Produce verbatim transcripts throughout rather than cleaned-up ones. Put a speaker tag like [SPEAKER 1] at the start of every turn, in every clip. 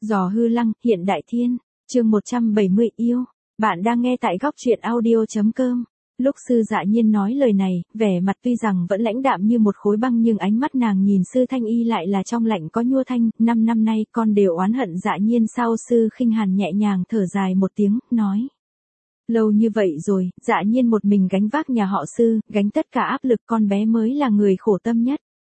[SPEAKER 1] Giò hư lăng, hiện đại thiên, chương một trăm bảy mươi yêu. Bạn đang nghe tại góc truyện audio.com. Lúc Sư Dạ Nhiên nói lời này, vẻ mặt tuy rằng vẫn lãnh đạm như một khối băng nhưng ánh mắt nàng nhìn Sư Thanh Y lại là trong lạnh có nhua thanh. Năm năm nay con đều oán hận Dạ Nhiên sao? Sư Khinh Hàn nhẹ nhàng thở dài một tiếng, nói. Lâu như vậy rồi, Dạ Nhiên một mình gánh vác nhà họ Sư, gánh tất cả áp lực, con bé mới là người khổ tâm nhất.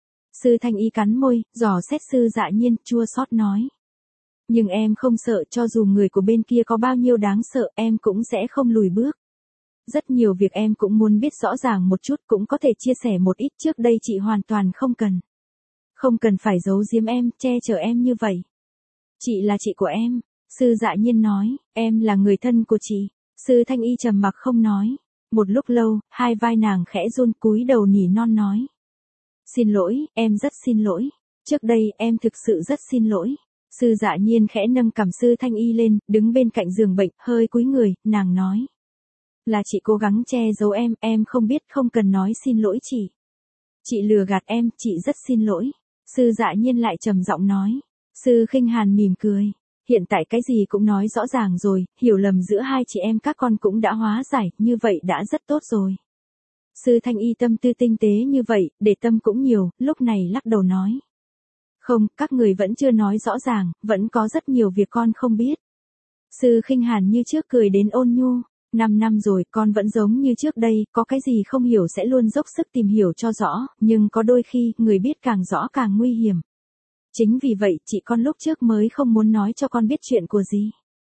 [SPEAKER 1] Sư Thanh Y cắn môi, dò xét Sư Dạ Nhiên, chua xót nói. Nhưng em không sợ, cho dù người của bên kia có bao nhiêu đáng sợ, em cũng sẽ không lùi bước. Rất nhiều việc em cũng muốn biết rõ ràng một chút, cũng có thể chia sẻ một ít. Trước đây chị hoàn toàn không cần. Không cần phải giấu giếm em, che chở em như vậy. Chị là chị của em. Sư Dạ Nhiên nói, em là người thân của chị. Sư Thanh Y trầm mặc không nói. Một lúc lâu, hai vai nàng khẽ run, cúi đầu nỉ non nói. Xin lỗi, em rất xin lỗi. Trước đây em thực sự rất xin lỗi. Sư Dạ Nhiên khẽ nâng cằm Sư Thanh Y lên, đứng bên cạnh giường bệnh, hơi cúi người, nàng nói. Là chị cố gắng che giấu em, em không biết, không cần nói xin lỗi chị. Chị lừa gạt em, chị rất xin lỗi. Sư Dạ Nhiên lại trầm giọng nói. Sư Khinh Hàn mỉm cười. Hiện tại cái gì cũng nói rõ ràng rồi, hiểu lầm giữa hai chị em các con cũng đã hóa giải, như vậy đã rất tốt rồi. Sư Thanh Y tâm tư tinh tế như vậy, để tâm cũng nhiều, lúc này lắc đầu nói. Không, các người vẫn chưa nói rõ ràng, vẫn có rất nhiều việc con không biết. Sư Khinh Hàn như trước cười đến ôn nhu. Năm năm rồi, con vẫn giống như trước đây, có cái gì không hiểu sẽ luôn dốc sức tìm hiểu cho rõ, nhưng có đôi khi, người biết càng rõ càng nguy hiểm. Chính vì vậy, chị con lúc trước mới không muốn nói cho con biết chuyện của gì.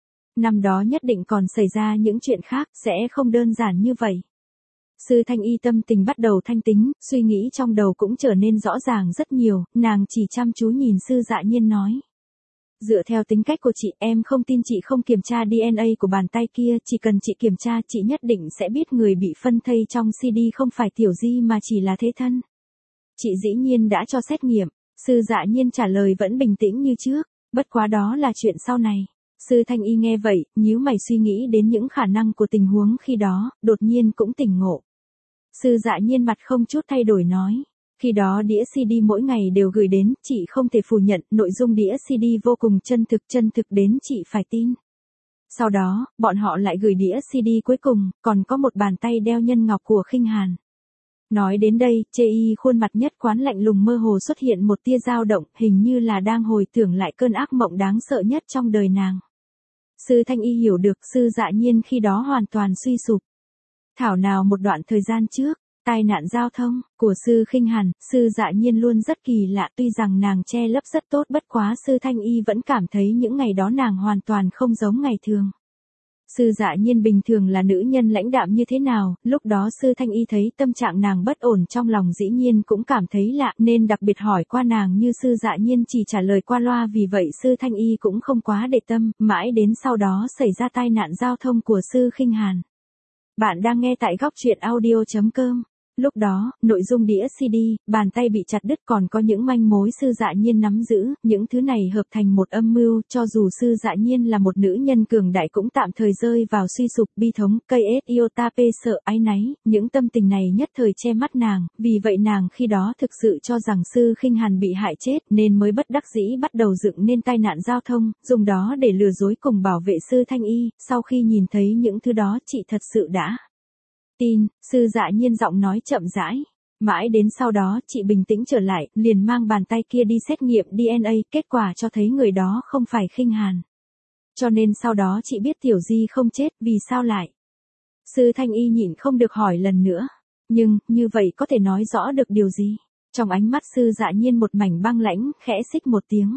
[SPEAKER 1] Năm đó nhất định còn xảy ra những chuyện khác, sẽ không đơn giản như vậy. Sư Thanh Y tâm tình bắt đầu thanh tính, suy nghĩ trong đầu cũng trở nên rõ ràng rất nhiều, nàng chỉ chăm chú nhìn Sư Dạ Nhiên nói. Dựa theo tính cách của chị, em không tin chị không kiểm tra đê en a của bàn tay kia, chỉ cần chị kiểm tra chị nhất định sẽ biết người bị phân thây trong xê đê không phải Tiểu Di mà chỉ là thế thân. Chị dĩ nhiên đã cho xét nghiệm. Sư Dạ Nhiên trả lời vẫn bình tĩnh như trước, bất quá đó là chuyện sau này. Sư Thanh Y nghe vậy, nhíu mày suy nghĩ đến những khả năng của tình huống khi đó, đột nhiên cũng tỉnh ngộ. Sư Dạ Nhiên mặt không chút thay đổi nói. Khi đó đĩa xê đê mỗi ngày đều gửi đến, chị không thể phủ nhận, nội dung đĩa xê đê vô cùng chân thực, chân thực đến chị phải tin. Sau đó, bọn họ lại gửi đĩa xê đê cuối cùng, còn có một bàn tay đeo nhân ngọc của Khinh Hàn. Nói đến đây, Chê Y khuôn mặt nhất quán lạnh lùng mơ hồ xuất hiện một tia dao động, hình như là đang hồi tưởng lại cơn ác mộng đáng sợ nhất trong đời nàng. Sư Thanh Y hiểu được, Sư Dạ Nhiên khi đó hoàn toàn suy sụp. Thảo nào một đoạn thời gian trước, tai nạn giao thông của Sư Khinh Hàn, Sư Dạ Nhiên luôn rất kỳ lạ, tuy rằng nàng che lấp rất tốt, bất quá Sư Thanh Y vẫn cảm thấy những ngày đó nàng hoàn toàn không giống ngày thường. Sư Dạ Nhiên bình thường là nữ nhân lãnh đạm như thế nào, lúc đó Sư Thanh Y thấy tâm trạng nàng bất ổn trong lòng dĩ nhiên cũng cảm thấy lạ, nên đặc biệt hỏi qua nàng, như Sư Dạ Nhiên chỉ trả lời qua loa, vì vậy Sư Thanh Y cũng không quá để tâm, mãi đến sau đó xảy ra tai nạn giao thông của Sư Khinh Hàn. Bạn đang nghe tại góc truyện audio.com. Lúc đó, nội dung đĩa xê đê, bàn tay bị chặt đứt, còn có những manh mối Sư Dạ Nhiên nắm giữ, những thứ này hợp thành một âm mưu, cho dù Sư Dạ Nhiên là một nữ nhân cường đại cũng tạm thời rơi vào suy sụp, bi thống, cây ết iota p sợ áy náy, những tâm tình này nhất thời che mắt nàng, vì vậy nàng khi đó thực sự cho rằng Sư Khinh Hàn bị hại chết, nên mới bất đắc dĩ bắt đầu dựng nên tai nạn giao thông, dùng đó để lừa dối cùng bảo vệ Sư Thanh Y, sau khi nhìn thấy những thứ đó chị thật sự đã tin. Sư Dạ Nhiên giọng nói chậm rãi. Mãi đến sau đó chị bình tĩnh trở lại, liền mang bàn tay kia đi xét nghiệm đê en a, kết quả cho thấy người đó không phải Khinh Hàn. Cho nên sau đó chị biết Tiểu Di không chết, vì sao lại? Sư Thanh Y nhịn không được hỏi lần nữa. Nhưng, như vậy có thể nói rõ được điều gì? Trong ánh mắt Sư Dạ Nhiên một mảnh băng lãnh, khẽ xích một tiếng.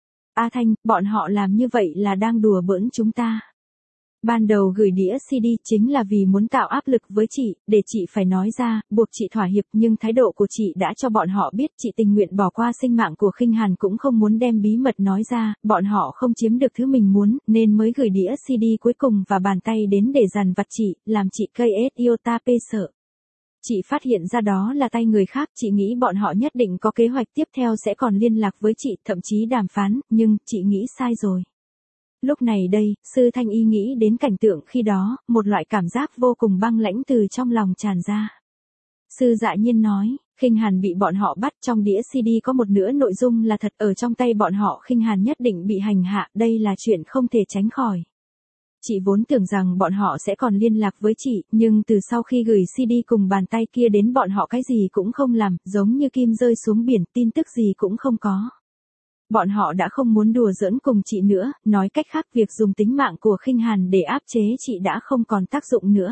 [SPEAKER 1] A Thanh, bọn họ làm như vậy là đang đùa bỡn chúng ta. Ban đầu gửi đĩa xê đê chính là vì muốn tạo áp lực với chị, để chị phải nói ra, buộc chị thỏa hiệp, nhưng thái độ của chị đã cho bọn họ biết chị tình nguyện bỏ qua sinh mạng của Khinh Hàn cũng không muốn đem bí mật nói ra, bọn họ không chiếm được thứ mình muốn, nên mới gửi đĩa xê đê cuối cùng và bàn tay đến để dằn vặt chị, làm chị cây ết iota p sợ. Chị phát hiện ra đó là tay người khác, chị nghĩ bọn họ nhất định có kế hoạch tiếp theo sẽ còn liên lạc với chị, thậm chí đàm phán, nhưng, chị nghĩ sai rồi. Lúc này đây, Sư Thanh Y nghĩ đến cảnh tượng khi đó, một loại cảm giác vô cùng băng lãnh từ trong lòng tràn ra. Sư Dạ Nhiên nói, Khinh Hàn bị bọn họ bắt, trong đĩa xê đê có một nửa nội dung là thật, ở trong tay bọn họ Khinh Hàn nhất định bị hành hạ, đây là chuyện không thể tránh khỏi. Chị vốn tưởng rằng bọn họ sẽ còn liên lạc với chị, nhưng từ sau khi gửi xê đê cùng bàn tay kia đến bọn họ cái gì cũng không làm, giống như kim rơi xuống biển, tin tức gì cũng không có. Bọn họ đã không muốn đùa giỡn cùng chị nữa, nói cách khác việc dùng tính mạng của Khinh Hàn để áp chế chị đã không còn tác dụng nữa.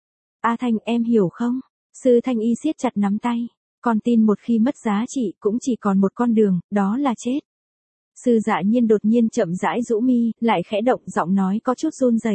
[SPEAKER 1] A Thanh, em hiểu không? Sư Thanh Y siết chặt nắm tay. Con tin một khi mất giá trị cũng chỉ còn một con đường, đó là chết. Sư Dạ Nhiên đột nhiên chậm rãi rũ mi, lại khẽ động giọng nói có chút run rẩy.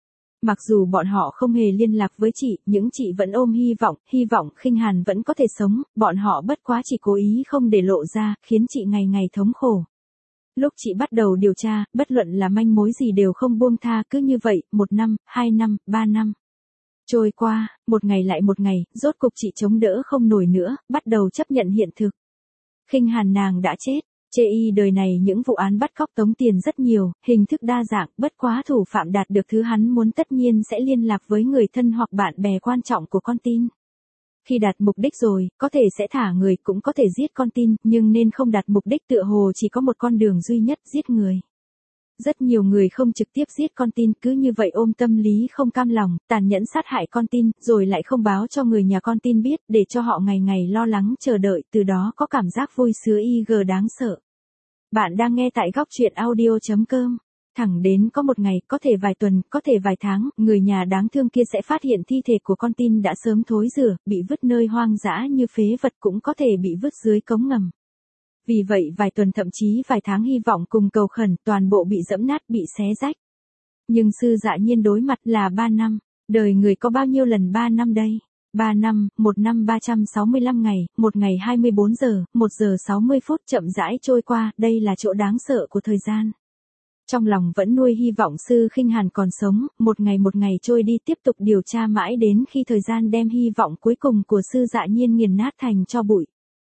[SPEAKER 1] Mặc dù bọn họ không hề liên lạc với chị, nhưng chị vẫn ôm hy vọng, hy vọng Khinh Hàn vẫn có thể sống, bọn họ bất quá chỉ cố ý không để lộ ra, khiến chị ngày ngày thống khổ. Lúc chị bắt đầu điều tra, bất luận là manh mối gì đều không buông tha, cứ như vậy, một năm, hai năm, ba năm. Trôi qua, một ngày lại một ngày, rốt cục chị chống đỡ không nổi nữa, bắt đầu chấp nhận hiện thực. Khinh Hàn nàng đã chết. Chê y đời này những vụ án bắt cóc tống tiền rất nhiều, hình thức đa dạng, bất quá thủ phạm đạt được thứ hắn muốn tất nhiên sẽ liên lạc với người thân hoặc bạn bè quan trọng của con tin. Khi đạt mục đích rồi, có thể sẽ thả người, cũng có thể giết con tin, nhưng nên không đạt mục đích, tựa hồ chỉ có một con đường duy nhất, giết người. Rất nhiều người không trực tiếp giết con tin, cứ như vậy ôm tâm lý không cam lòng, tàn nhẫn sát hại con tin, rồi lại không báo cho người nhà con tin biết, để cho họ ngày ngày lo lắng chờ đợi, từ đó có cảm giác vui sướng y g đáng sợ. Bạn đang nghe tại góc truyện audio chấm com. Thẳng đến có một ngày, có thể vài tuần, có thể vài tháng, người nhà đáng thương kia sẽ phát hiện thi thể của con tin đã sớm thối rữa, bị vứt nơi hoang dã như phế vật, cũng có thể bị vứt dưới cống ngầm. Vì vậy vài tuần thậm chí vài tháng hy vọng cùng cầu khẩn, toàn bộ bị dẫm nát, bị xé rách. Nhưng Sư Dạ Nhiên đối mặt là ba năm. Đời người có bao nhiêu lần ba năm đây? ba năm, một năm ba trăm sáu mươi lăm ngày, một ngày hai mươi bốn giờ, một giờ sáu mươi phút chậm rãi trôi qua, đây là chỗ đáng sợ của thời gian. Trong lòng vẫn nuôi hy vọng Sư Khinh Hàn còn sống, một ngày một ngày trôi đi, tiếp tục điều tra mãi đến khi thời gian đem hy vọng cuối cùng của Sư Dạ Nhiên nghiền nát thành tro bụi.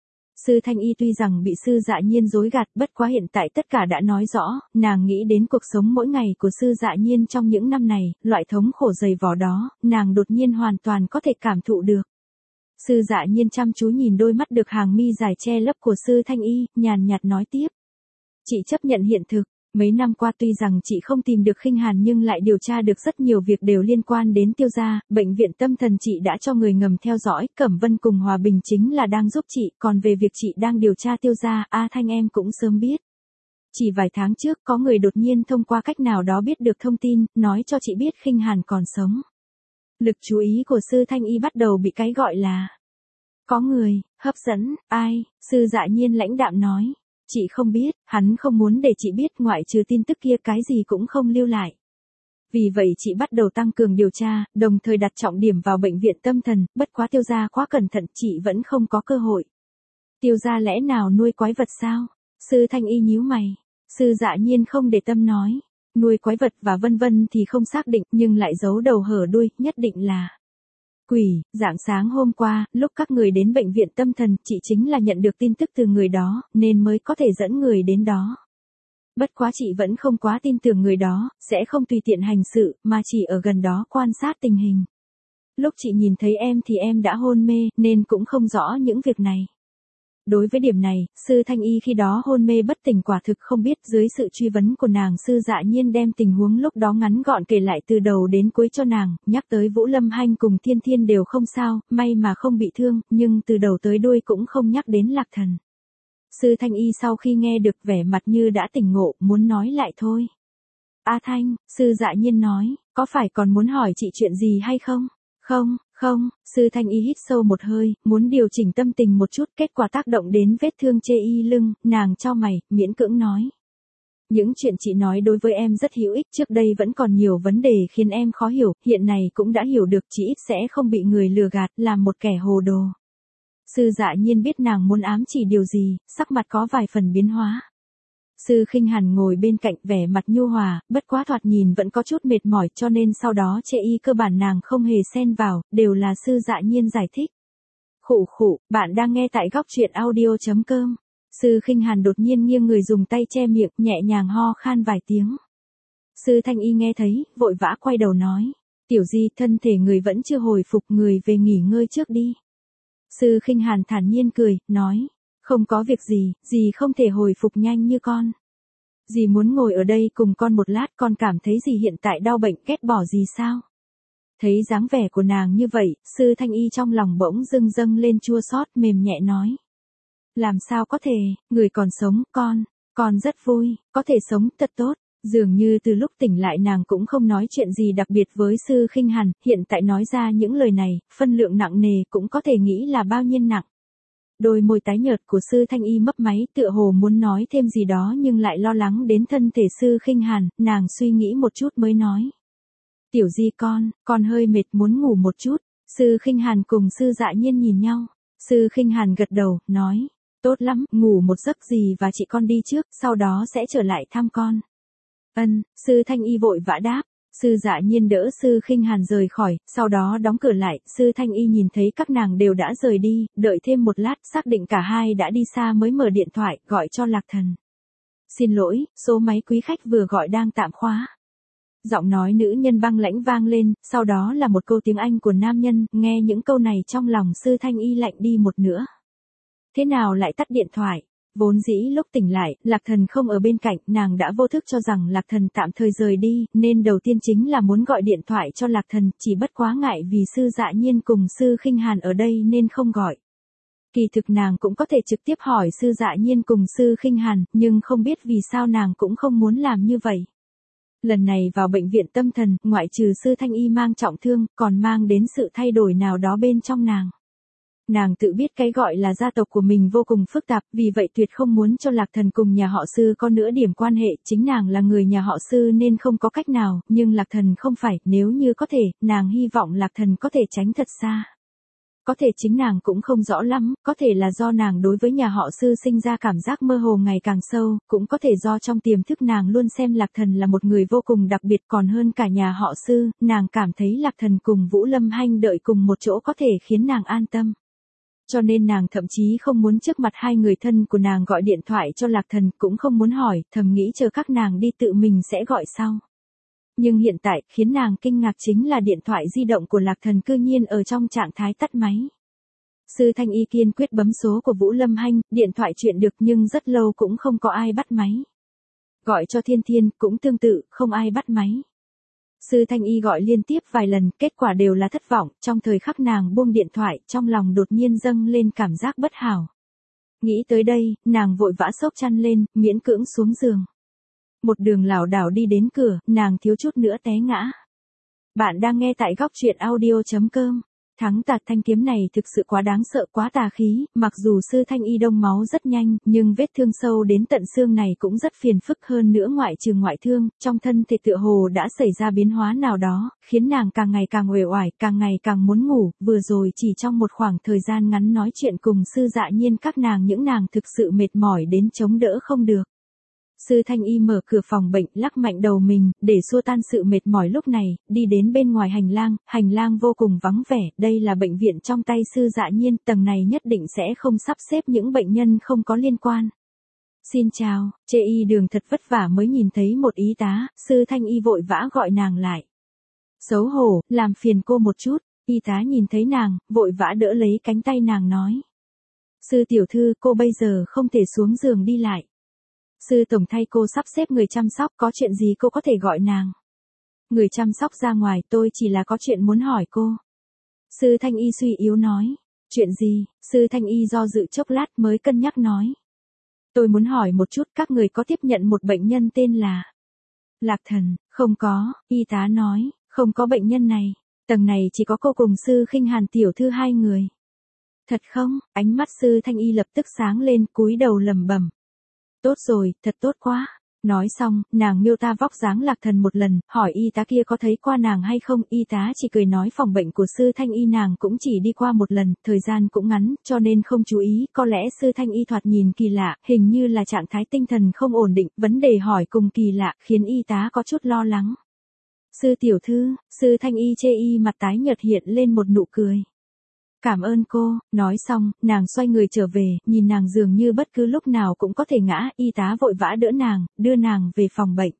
[SPEAKER 1] Sư Thanh Y tuy rằng bị Sư Dạ Nhiên dối gạt, bất quá hiện tại tất cả đã nói rõ, nàng nghĩ đến cuộc sống mỗi ngày của Sư Dạ Nhiên trong những năm này, loại thống khổ dày vò đó, nàng đột nhiên hoàn toàn có thể cảm thụ được. Sư Dạ Nhiên chăm chú nhìn đôi mắt được hàng mi dài che lấp của Sư Thanh Y, nhàn nhạt nói tiếp. Chị chấp nhận hiện thực. Mấy năm qua tuy rằng chị không tìm được Khinh Hàn nhưng lại điều tra được rất nhiều việc đều liên quan đến Tiêu gia, bệnh viện tâm thần chị đã cho người ngầm theo dõi, Cẩm Vân cùng Hòa Bình chính là đang giúp chị, còn về việc chị đang điều tra Tiêu gia, A Thanh em cũng sớm biết. Chỉ vài tháng trước có người đột nhiên thông qua cách nào đó biết được thông tin, nói cho chị biết Khinh Hàn còn sống. Lực chú ý của Sư Thanh Y bắt đầu bị cái gọi là có người hấp dẫn, ai? Sư Dạ Nhiên lãnh đạm nói. Chị không biết, hắn không muốn để chị biết, ngoại trừ tin tức kia cái gì cũng không lưu lại. Vì vậy chị bắt đầu tăng cường điều tra, đồng thời đặt trọng điểm vào bệnh viện tâm thần, bất quá Tiêu gia quá cẩn thận, chị vẫn không có cơ hội. Tiêu gia lẽ nào nuôi quái vật sao? Sư Thanh Y nhíu mày. Sư Dạ Nhiên không để tâm nói. Nuôi quái vật và vân vân thì không xác định, nhưng lại giấu đầu hở đuôi, nhất định là quỷ. Rạng sáng hôm qua, lúc các người đến bệnh viện tâm thần, chị chính là nhận được tin tức từ người đó, nên mới có thể dẫn người đến đó. Bất quá chị vẫn không quá tin tưởng người đó, sẽ không tùy tiện hành sự, mà chỉ ở gần đó quan sát tình hình. Lúc chị nhìn thấy em thì em đã hôn mê, nên cũng không rõ những việc này. Đối với điểm này, Sư Thanh Y khi đó hôn mê bất tỉnh quả thực không biết, dưới sự truy vấn của nàng Sư Dạ Nhiên đem tình huống lúc đó ngắn gọn kể lại từ đầu đến cuối cho nàng, nhắc tới Vũ Lâm Hanh cùng Thiên Thiên đều không sao, may mà không bị thương, nhưng từ đầu tới đuôi cũng không nhắc đến Lạc Thần. Sư Thanh Y sau khi nghe được vẻ mặt như đã tỉnh ngộ, muốn nói lại thôi. A Thanh, Sư Dạ Nhiên nói, có phải còn muốn hỏi chị chuyện gì hay không? Không, không, Sư Thanh Y hít sâu một hơi, muốn điều chỉnh tâm tình một chút, kết quả tác động đến vết thương chê y lưng, nàng chau mày, miễn cưỡng nói. Những chuyện chị nói đối với em rất hữu ích, trước đây vẫn còn nhiều vấn đề khiến em khó hiểu, hiện này cũng đã hiểu được, chị ít sẽ không bị người lừa gạt, làm một kẻ hồ đồ. Sư Dạ Nhiên biết nàng muốn ám chỉ điều gì, sắc mặt có vài phần biến hóa. Sư Khinh Hàn ngồi bên cạnh vẻ mặt nhu hòa, bất quá thoạt nhìn vẫn có chút mệt mỏi, cho nên sau đó chê y cơ bản nàng không hề xen vào, đều là Sư Dạ Nhiên giải thích. Khụ khụ, bạn đang nghe tại góc truyện audio chấm com. Sư Khinh Hàn đột nhiên nghiêng người dùng tay che miệng, nhẹ nhàng ho khan vài tiếng. Sư Thanh Y nghe thấy, vội vã quay đầu nói. Tiểu Di, thân thể người vẫn chưa hồi phục, người về nghỉ ngơi trước đi. Sư Khinh Hàn thản nhiên cười, nói, không có việc gì, dì không thể hồi phục nhanh như con. Dì muốn ngồi ở đây cùng con một lát, con cảm thấy dì hiện tại đau bệnh ghét bỏ dì sao? Thấy dáng vẻ của nàng như vậy, Sư Thanh Y trong lòng bỗng dưng dâng lên chua xót, mềm nhẹ nói. Làm sao có thể, người còn sống, con, con rất vui, có thể sống thật tốt. Dường như từ lúc tỉnh lại nàng cũng không nói chuyện gì đặc biệt với Sư Khinh Hàn, hiện tại nói ra những lời này, phân lượng nặng nề cũng có thể nghĩ là bao nhiêu nặng. Đôi môi tái nhợt của Sư Thanh Y mấp máy tựa hồ muốn nói thêm gì đó nhưng lại lo lắng đến thân thể Sư Khinh Hàn, nàng suy nghĩ một chút mới nói. Tiểu Di con, con hơi mệt muốn ngủ một chút. Sư Khinh Hàn cùng Sư Dạ Nhiên nhìn nhau. Sư Khinh Hàn gật đầu, nói, tốt lắm, ngủ một giấc gì và chị con đi trước, sau đó sẽ trở lại thăm con. Ân, Sư Thanh Y vội vã đáp. Sư Dạ Nhiên đỡ Sư Khinh Hàn rời khỏi, sau đó đóng cửa lại, Sư Thanh Y nhìn thấy các nàng đều đã rời đi, đợi thêm một lát, xác định cả hai đã đi xa mới mở điện thoại, gọi cho Lạc Thần. Xin lỗi, số máy quý khách vừa gọi đang tạm khóa. Giọng nói nữ nhân băng lãnh vang lên, sau đó là một câu tiếng Anh của nam nhân, nghe những câu này trong lòng Sư Thanh Y lạnh đi một nửa. Thế nào lại tắt điện thoại? Vốn dĩ lúc tỉnh lại, Lạc Thần không ở bên cạnh, nàng đã vô thức cho rằng Lạc Thần tạm thời rời đi, nên đầu tiên chính là muốn gọi điện thoại cho Lạc Thần, chỉ bất quá ngại vì Sư Dạ Nhiên cùng Sư Khinh Hàn ở đây nên không gọi. Kỳ thực nàng cũng có thể trực tiếp hỏi Sư Dạ Nhiên cùng Sư Khinh Hàn, nhưng không biết vì sao nàng cũng không muốn làm như vậy. Lần này vào bệnh viện tâm thần, ngoại trừ Sư Thanh Y mang trọng thương, còn mang đến sự thay đổi nào đó bên trong nàng. Nàng tự biết cái gọi là gia tộc của mình vô cùng phức tạp, vì vậy tuyệt không muốn cho Lạc Thần cùng nhà họ Sư có nữa điểm quan hệ, chính nàng là người nhà họ Sư nên không có cách nào, nhưng Lạc Thần không phải, nếu như có thể, nàng hy vọng Lạc Thần có thể tránh thật xa. Có thể chính nàng cũng không rõ lắm, có thể là do nàng đối với nhà họ Sư sinh ra cảm giác mơ hồ ngày càng sâu, cũng có thể do trong tiềm thức nàng luôn xem Lạc Thần là một người vô cùng đặc biệt, còn hơn cả nhà họ Sư, nàng cảm thấy Lạc Thần cùng Vũ Lâm Hanh đợi cùng một chỗ có thể khiến nàng an tâm. Cho nên nàng thậm chí không muốn trước mặt hai người thân của nàng gọi điện thoại cho Lạc Thần, cũng không muốn hỏi, thầm nghĩ chờ các nàng đi tự mình sẽ gọi sau. Nhưng hiện tại, khiến nàng kinh ngạc chính là điện thoại di động của Lạc Thần cư nhiên ở trong trạng thái tắt máy. Sư Thanh Y kiên quyết bấm số của Vũ Lâm Hanh, điện thoại chuyện được nhưng rất lâu cũng không có ai bắt máy. Gọi cho Thiên Thiên, cũng tương tự, không ai bắt máy. Sư Thanh Y gọi liên tiếp vài lần, kết quả đều là thất vọng, trong thời khắc nàng buông điện thoại, trong lòng đột nhiên dâng lên cảm giác bất hảo. Nghĩ tới đây, nàng vội vã xốc chăn lên, miễn cưỡng xuống giường. Một đường lảo đảo đi đến cửa, nàng thiếu chút nữa té ngã. Bạn đang nghe tại góc truyện audio chấm com. Thắng tạc thanh kiếm này thực sự quá đáng sợ, quá tà khí, mặc dù Sư Thanh Y đông máu rất nhanh, nhưng vết thương sâu đến tận xương này cũng rất phiền phức, hơn nữa ngoại trừ ngoại thương, trong thân thể tựa hồ đã xảy ra biến hóa nào đó, khiến nàng càng ngày càng uể oải, càng ngày càng muốn ngủ, vừa rồi chỉ trong một khoảng thời gian ngắn nói chuyện cùng Sư Dạ Nhiên các nàng những nàng thực sự mệt mỏi đến chống đỡ không được. Sư Thanh Y mở cửa phòng bệnh, lắc mạnh đầu mình, để xua tan sự mệt mỏi lúc này, đi đến bên ngoài hành lang, hành lang vô cùng vắng vẻ, đây là bệnh viện trong tay Sư Dạ Nhiên, tầng này nhất định sẽ không sắp xếp những bệnh nhân không có liên quan. Xin chào, chê y đường thật vất vả mới nhìn thấy một y tá, Sư Thanh Y vội vã gọi nàng lại. Xấu hổ, làm phiền cô một chút, y tá nhìn thấy nàng, vội vã đỡ lấy cánh tay nàng nói. Sư tiểu thư, cô bây giờ không thể xuống giường đi lại. Sư tổng thay cô sắp xếp người chăm sóc, có chuyện gì cô có thể gọi nàng. Người chăm sóc ra ngoài, tôi chỉ là có chuyện muốn hỏi cô. Sư Thanh Y suy yếu nói. Chuyện gì? Sư Thanh Y do dự chốc lát mới cân nhắc nói. Tôi muốn hỏi một chút, các người có tiếp nhận một bệnh nhân tên là Lạc Thần? Không có, y tá nói, không có bệnh nhân này. Tầng này chỉ có cô cùng Sư Khinh Hàn tiểu thư hai người. Thật không? Ánh mắt Sư Thanh Y lập tức sáng lên, cúi đầu lẩm bẩm. Tốt rồi, thật tốt quá. Nói xong, nàng miêu tả vóc dáng Lạc Thần một lần, hỏi y tá kia có thấy qua nàng hay không, y tá chỉ cười nói phòng bệnh của Sư Thanh Y nàng cũng chỉ đi qua một lần, thời gian cũng ngắn, cho nên không chú ý, có lẽ Sư Thanh Y thoạt nhìn kỳ lạ, hình như là trạng thái tinh thần không ổn định, vấn đề hỏi cùng kỳ lạ, khiến y tá có chút lo lắng. Sư tiểu thư, Sư Thanh Y chê y mặt tái nhợt hiện lên một nụ cười. Cảm ơn cô, nói xong, nàng xoay người trở về, nhìn nàng dường như bất cứ lúc nào cũng có thể ngã, y tá vội vã đỡ nàng, đưa nàng về phòng bệnh.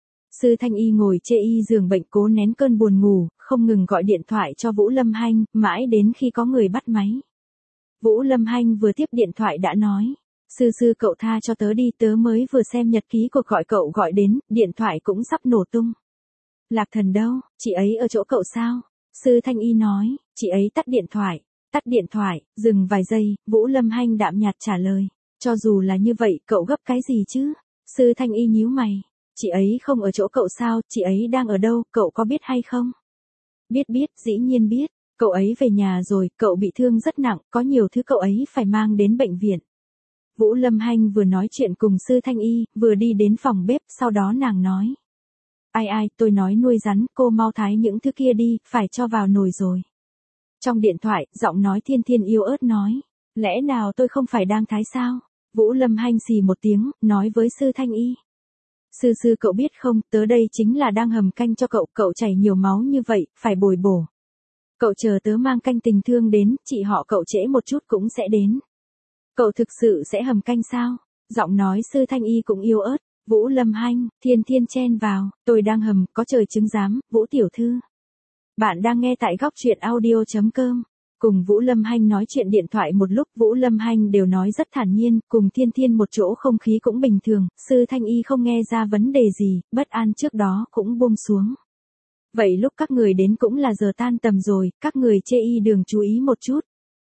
[SPEAKER 1] Sư Thanh Y ngồi chê y giường bệnh cố nén cơn buồn ngủ, không ngừng gọi điện thoại cho Vũ Lâm Hanh, mãi đến khi có người bắt máy. Vũ Lâm Hanh vừa tiếp điện thoại đã nói. Sư sư cậu tha cho tớ đi, tớ mới vừa xem nhật ký cuộc gọi cậu gọi đến, điện thoại cũng sắp nổ tung. Lạc Thần đâu, chị ấy ở chỗ cậu sao? Sư Thanh Y nói, chị ấy tắt điện thoại. Tắt điện thoại, dừng vài giây, Vũ Lâm Hanh đạm nhạt trả lời. Cho dù là như vậy, cậu gấp cái gì chứ? Sư Thanh Y nhíu mày. Chị ấy không ở chỗ cậu sao, chị ấy đang ở đâu, cậu có biết hay không? Biết biết, dĩ nhiên biết. Cậu ấy về nhà rồi, cậu bị thương rất nặng, có nhiều thứ cậu ấy phải mang đến bệnh viện. Vũ Lâm Hanh vừa nói chuyện cùng Sư Thanh Y, vừa đi đến phòng bếp, sau đó nàng nói. Ai ai, tôi nói nuôi rắn, cô mau thái những thứ kia đi, phải cho vào nồi rồi. Trong điện thoại, giọng nói Thiên Thiên yếu ớt nói. Lẽ nào tôi không phải đang thái sao? Vũ Lâm Hanh xì một tiếng, nói với Sư Thanh Y. Sư sư cậu biết không, tớ đây chính là đang hầm canh cho cậu, cậu chảy nhiều máu như vậy, phải bồi bổ. Cậu chờ tớ mang canh tình thương đến, chị họ cậu trễ một chút cũng sẽ đến. Cậu thực sự sẽ hầm canh sao? Giọng nói Sư Thanh Y cũng yếu ớt. Vũ Lâm Hanh, Thiên Thiên chen vào, tôi đang hầm, có trời chứng giám, Vũ tiểu thư. Bạn đang nghe tại góc truyện audio.com. Cùng Vũ Lâm Hanh nói chuyện điện thoại một lúc, Vũ Lâm Hanh đều nói rất thản nhiên, cùng Thiên Thiên một chỗ không khí cũng bình thường, Sư Thanh Y không nghe ra vấn đề gì, bất an trước đó cũng buông xuống. Vậy lúc các người đến cũng là giờ tan tầm rồi, các người chê y đường chú ý một chút.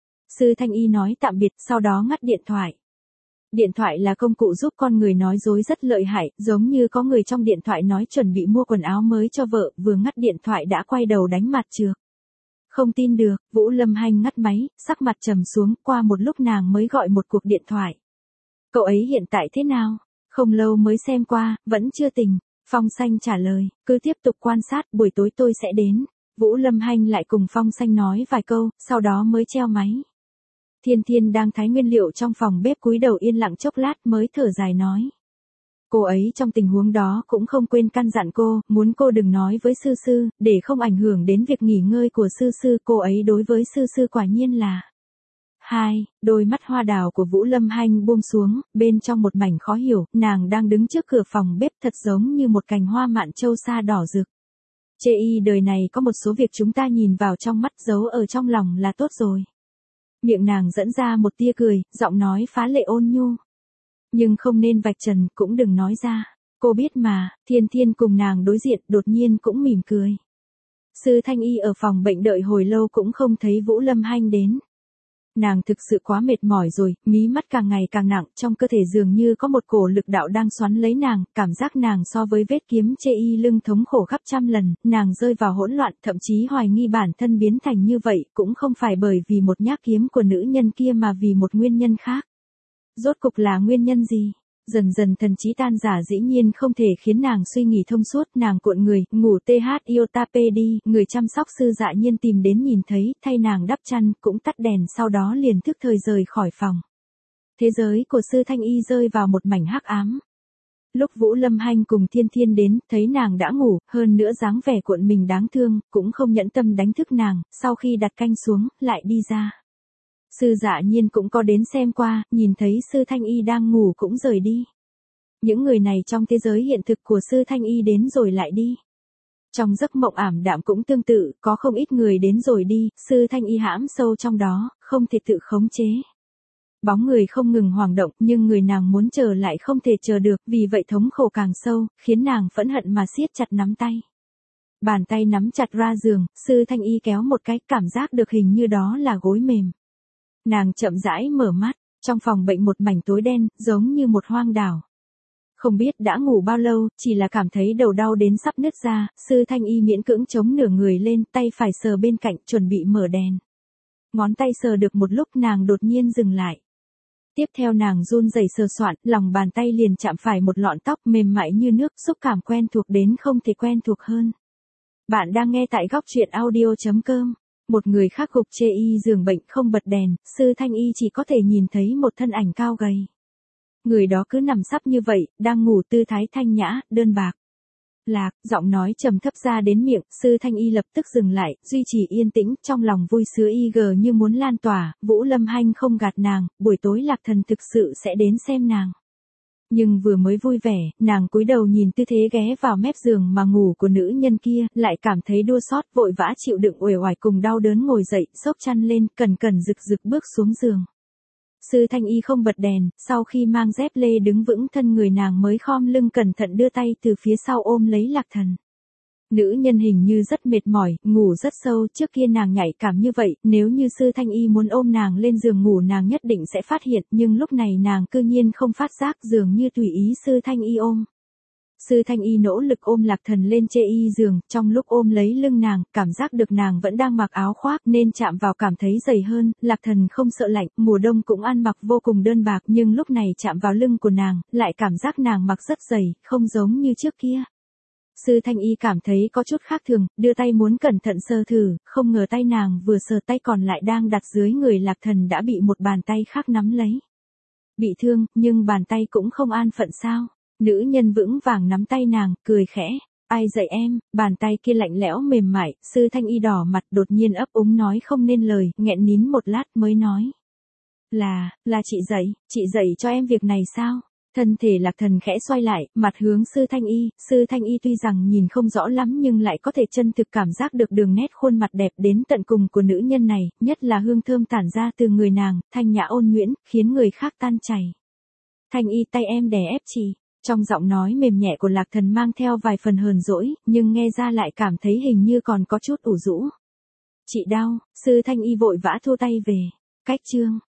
[SPEAKER 1] Sư Thanh Y nói tạm biệt, sau đó ngắt điện thoại. Điện thoại là công cụ giúp con người nói dối rất lợi hại, giống như có người trong điện thoại nói chuẩn bị mua quần áo mới cho vợ, vừa ngắt điện thoại đã quay đầu đánh mặt trược. Không tin được, Vũ Lâm Hanh ngắt máy, sắc mặt trầm xuống, qua một lúc nàng mới gọi một cuộc điện thoại. Cậu ấy hiện tại thế nào? Không lâu mới xem qua, vẫn chưa tỉnh. Phong Xanh trả lời, cứ tiếp tục quan sát, buổi tối tôi sẽ đến. Vũ Lâm Hanh lại cùng Phong Xanh nói vài câu, sau đó mới treo máy. Thiên Thiên đang thái nguyên liệu trong phòng bếp cúi đầu yên lặng chốc lát mới thở dài nói. Cô ấy trong tình huống đó cũng không quên căn dặn cô, muốn cô đừng nói với sư sư, để không ảnh hưởng đến việc nghỉ ngơi của sư sư. Cô ấy đối với sư sư quả nhiên là... Hai, đôi mắt hoa đào của Vũ Lâm Hanh buông xuống, bên trong một mảnh khó hiểu, nàng đang đứng trước cửa phòng bếp thật giống như một cành hoa mạn châu sa đỏ rực. Chê y đời này có một số việc chúng ta nhìn vào trong mắt giấu ở trong lòng là tốt rồi. Miệng nàng dẫn ra một tia cười, giọng nói phá lệ ôn nhu. Nhưng không nên vạch trần, cũng đừng nói ra. Cô biết mà, Thiên Thiên cùng nàng đối diện, đột nhiên cũng mỉm cười. Sư Thanh Y ở phòng bệnh đợi hồi lâu cũng không thấy Vũ Lâm Hanh đến. Nàng thực sự quá mệt mỏi rồi, mí mắt càng ngày càng nặng, trong cơ thể dường như có một cổ lực đạo đang xoắn lấy nàng, cảm giác nàng so với vết kiếm chê y lưng thống khổ gấp trăm lần, nàng rơi vào hỗn loạn, thậm chí hoài nghi bản thân biến thành như vậy, cũng không phải bởi vì một nhát kiếm của nữ nhân kia mà vì một nguyên nhân khác. Rốt cục là nguyên nhân gì? Dần dần thần trí tan rã dĩ nhiên không thể khiến nàng suy nghĩ thông suốt, nàng cuộn người, ngủ tê hát iota pê đi, người chăm sóc Sư Dạ Nhiên tìm đến nhìn thấy, thay nàng đắp chăn, cũng tắt đèn, sau đó liền thức thời rời khỏi phòng. Thế giới của Sư Thanh Y rơi vào một mảnh hắc ám. Lúc Vũ Lâm Hanh cùng Thiên Thiên đến, thấy nàng đã ngủ, hơn nữa dáng vẻ cuộn mình đáng thương, cũng không nhẫn tâm đánh thức nàng, sau khi đặt canh xuống, lại đi ra. Sư Dạ Nhiên cũng có đến xem qua, nhìn thấy Sư Thanh Y đang ngủ cũng rời đi. Những người này trong thế giới hiện thực của Sư Thanh Y đến rồi lại đi. Trong giấc mộng ảm đạm cũng tương tự, có không ít người đến rồi đi, Sư Thanh Y hãm sâu trong đó, không thể tự khống chế. Bóng người không ngừng hoảng động, nhưng người nàng muốn chờ lại không thể chờ được, vì vậy thống khổ càng sâu, khiến nàng phẫn hận mà siết chặt nắm tay. Bàn tay nắm chặt ra giường, Sư Thanh Y kéo một cái, cảm giác được hình như đó là gối mềm. Nàng chậm rãi mở mắt, trong phòng bệnh một mảnh tối đen, giống như một hoang đảo. Không biết đã ngủ bao lâu, chỉ là cảm thấy đầu đau đến sắp nứt ra, Sư Thanh Y miễn cưỡng chống nửa người lên, tay phải sờ bên cạnh, chuẩn bị mở đèn. Ngón tay sờ được một lúc nàng đột nhiên dừng lại. Tiếp theo nàng run rẩy sờ soạn, lòng bàn tay liền chạm phải một lọn tóc mềm mại như nước, xúc cảm quen thuộc đến không thể quen thuộc hơn. Bạn đang nghe tại góc truyện audio.com. Một người khác gục chê y giường bệnh không bật đèn, Sư Thanh Y chỉ có thể nhìn thấy một thân ảnh cao gầy. Người đó cứ nằm sấp như vậy, đang ngủ tư thái thanh nhã, đơn bạc. Lạc, giọng nói trầm thấp ra đến miệng, Sư Thanh Y lập tức dừng lại, duy trì yên tĩnh, trong lòng vui sướng y gờ như muốn lan tỏa, Vũ Lâm Hanh không gạt nàng, buổi tối Lạc Thần thực sự sẽ đến xem nàng. Nhưng vừa mới vui vẻ, nàng cúi đầu nhìn tư thế ghé vào mép giường mà ngủ của nữ nhân kia, lại cảm thấy đua xót, vội vã chịu đựng uể oải cùng đau đớn ngồi dậy, xốc chăn lên, cẩn cẩn rực rực bước xuống giường. Sư Thanh Y không bật đèn, sau khi mang dép lê đứng vững thân người nàng mới khom lưng cẩn thận đưa tay từ phía sau ôm lấy Lạc Thần. Nữ nhân hình như rất mệt mỏi, ngủ rất sâu, trước kia nàng nhạy cảm như vậy, nếu như Sư Thanh Y muốn ôm nàng lên giường ngủ nàng nhất định sẽ phát hiện, nhưng lúc này nàng cư nhiên không phát giác, dường như tùy ý Sư Thanh Y ôm. Sư Thanh Y nỗ lực ôm Lạc Thần lên chê y giường, trong lúc ôm lấy lưng nàng, cảm giác được nàng vẫn đang mặc áo khoác nên chạm vào cảm thấy dày hơn, Lạc Thần không sợ lạnh, mùa đông cũng ăn mặc vô cùng đơn bạc nhưng lúc này chạm vào lưng của nàng, lại cảm giác nàng mặc rất dày, không giống như trước kia. Sư Thanh Y cảm thấy có chút khác thường, đưa tay muốn cẩn thận sờ thử, không ngờ tay nàng vừa sờ tay còn lại đang đặt dưới người Lạc Thần đã bị một bàn tay khác nắm lấy. Bị thương, nhưng bàn tay cũng không an phận sao? Nữ nhân vững vàng nắm tay nàng, cười khẽ. Ai dạy em? Bàn tay kia lạnh lẽo mềm mại, Sư Thanh Y đỏ mặt đột nhiên ấp úng nói không nên lời, nghẹn nín một lát mới nói. Là, là chị dạy, chị dạy cho em việc này sao? Thân thể Lạc Thần khẽ xoay lại, mặt hướng Sư Thanh Y, Sư Thanh Y tuy rằng nhìn không rõ lắm nhưng lại có thể chân thực cảm giác được đường nét khuôn mặt đẹp đến tận cùng của nữ nhân này, nhất là hương thơm tản ra từ người nàng, thanh nhã ôn nhuyễn, khiến người khác tan chảy. Thanh Y tay em đè ép chị, trong giọng nói mềm nhẹ của Lạc Thần mang theo vài phần hờn dỗi, nhưng nghe ra lại cảm thấy hình như còn có chút ủ rũ. Chị đau, Sư Thanh Y vội vã thu tay về, cách chương.